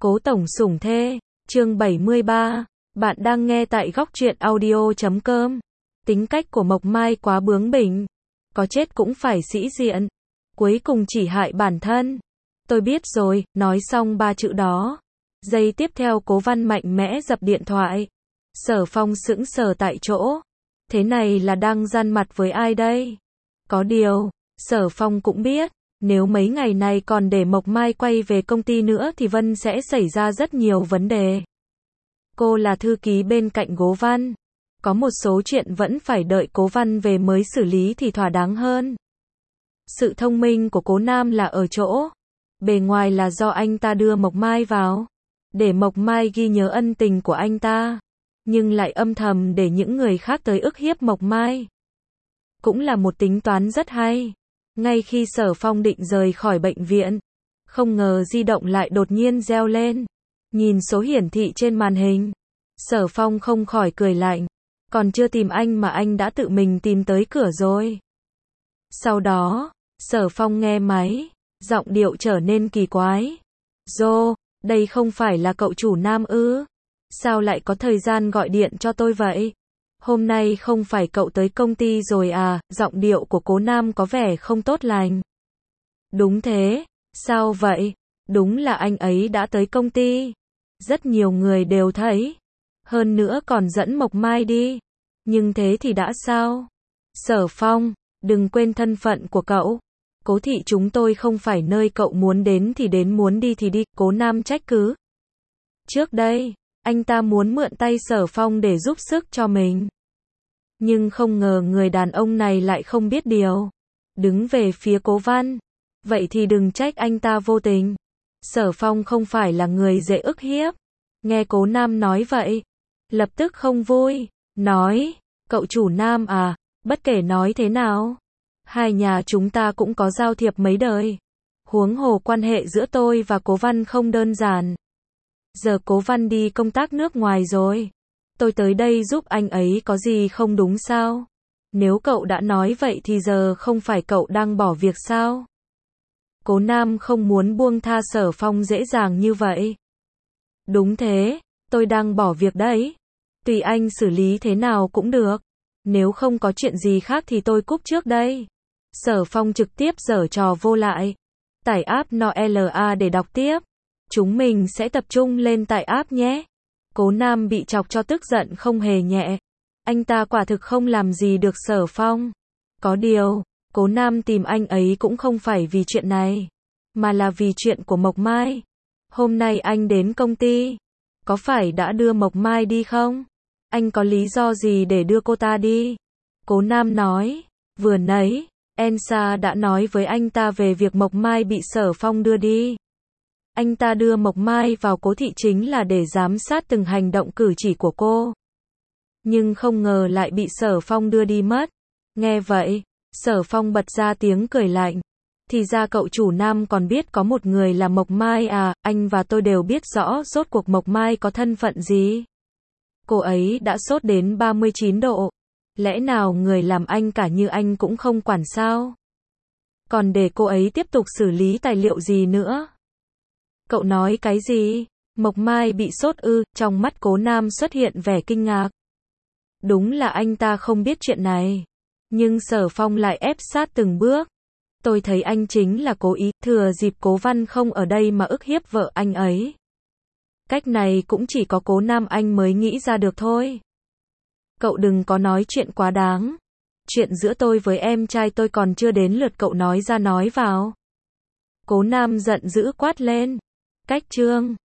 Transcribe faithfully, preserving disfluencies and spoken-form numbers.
Cố tổng sủng thê, chương bảy mươi ba. Bạn đang nghe tại góc truyện audio chấm com. Tính cách của Mộc Mai quá bướng bỉnh, có chết cũng phải sĩ diện, cuối cùng chỉ hại bản thân. Tôi biết rồi, nói xong ba chữ đó. Giây tiếp theo Cố Văn mạnh mẽ dập điện thoại. Sở Phong sững sờ tại chỗ. Thế này là đang gian mặt với ai đây? Có điều, Sở Phong cũng biết, nếu mấy ngày này còn để Mộc Mai quay về công ty nữa thì Vân sẽ xảy ra rất nhiều vấn đề. Cô là thư ký bên cạnh Cố Văn. Có một số chuyện vẫn phải đợi Cố Văn về mới xử lý thì thỏa đáng hơn. Sự thông minh của Cố Nam là ở chỗ, bề ngoài là do anh ta đưa Mộc Mai vào, để Mộc Mai ghi nhớ ân tình của anh ta, nhưng lại âm thầm để những người khác tới ức hiếp Mộc Mai. Cũng là một tính toán rất hay. Ngay khi Sở Phong định rời khỏi bệnh viện, không ngờ di động lại đột nhiên reo lên. Nhìn số hiển thị trên màn hình, Sở Phong không khỏi cười lạnh. Còn chưa tìm anh mà anh đã tự mình tìm tới cửa rồi. Sau đó, Sở Phong nghe máy, giọng điệu trở nên kỳ quái. Dô, đây không phải là cậu chủ Nam ư? Sao lại có thời gian gọi điện cho tôi vậy? Hôm nay không phải cậu tới công ty rồi à? Giọng điệu của Cố Nam có vẻ không tốt lành. Đúng thế, sao vậy? Đúng là anh ấy đã tới công ty. Rất nhiều người đều thấy. Hơn nữa còn dẫn Mộc Mai đi. Nhưng thế thì đã sao? Sở Phong, đừng quên thân phận của cậu. Cố thị chúng tôi không phải nơi cậu muốn đến thì đến, muốn đi thì đi, Cố Nam trách cứ. Trước đây, anh ta muốn mượn tay Sở Phong để giúp sức cho mình. Nhưng không ngờ người đàn ông này lại không biết điều. Đứng về phía Cố Văn. Vậy thì đừng trách anh ta vô tình. Sở Phong không phải là người dễ ức hiếp. Nghe Cố Nam nói vậy, lập tức không vui. Nói, cậu chủ Nam à, bất kể nói thế nào, hai nhà chúng ta cũng có giao thiệp mấy đời. Huống hồ quan hệ giữa tôi và Cố Văn không đơn giản. Giờ Cố Văn đi công tác nước ngoài rồi. Tôi tới đây giúp anh ấy có gì không đúng sao? Nếu cậu đã nói vậy thì giờ không phải cậu đang bỏ việc sao? Cố Nam không muốn buông tha Sở Phong dễ dàng như vậy. Đúng thế, tôi đang bỏ việc đấy. Tùy anh xử lý thế nào cũng được. Nếu không có chuyện gì khác thì tôi cúp trước đây. Sở Phong trực tiếp giở trò vô lại. Tải app en o la để đọc tiếp. Chúng mình sẽ tập trung lên tải app nhé. Cố Nam bị chọc cho tức giận không hề nhẹ. Anh ta quả thực không làm gì được Sở Phong. Có điều, Cố Nam tìm anh ấy cũng không phải vì chuyện này, mà là vì chuyện của Mộc Mai. Hôm nay anh đến công ty, có phải đã đưa Mộc Mai đi không? Anh có lý do gì để đưa cô ta đi? Cố Nam nói, vừa nãy, Elsa đã nói với anh ta về việc Mộc Mai bị Sở Phong đưa đi. Anh ta đưa Mộc Mai vào Cố thị chính là để giám sát từng hành động cử chỉ của cô. Nhưng không ngờ lại bị Sở Phong đưa đi mất. Nghe vậy, Sở Phong bật ra tiếng cười lạnh. Thì ra cậu chủ Nam còn biết có một người là Mộc Mai à? Anh và tôi đều biết rõ rốt cuộc Mộc Mai có thân phận gì. Cô ấy đã sốt đến ba mươi chín độ. Lẽ nào người làm anh cả như anh cũng không quản sao? Còn để cô ấy tiếp tục xử lý tài liệu gì nữa? Cậu nói cái gì? Mộc Mai bị sốt ư? Trong mắt Cố Nam xuất hiện vẻ kinh ngạc. Đúng là anh ta không biết chuyện này. Nhưng Sở Phong lại ép sát từng bước. Tôi thấy anh chính là cố ý, thừa dịp Cố Văn không ở đây mà ức hiếp vợ anh ấy. Cách này cũng chỉ có Cố Nam anh mới nghĩ ra được thôi. Cậu đừng có nói chuyện quá đáng. Chuyện giữa tôi với em trai tôi còn chưa đến lượt cậu nói ra nói vào. Cố Nam giận dữ quát lên. Cách chương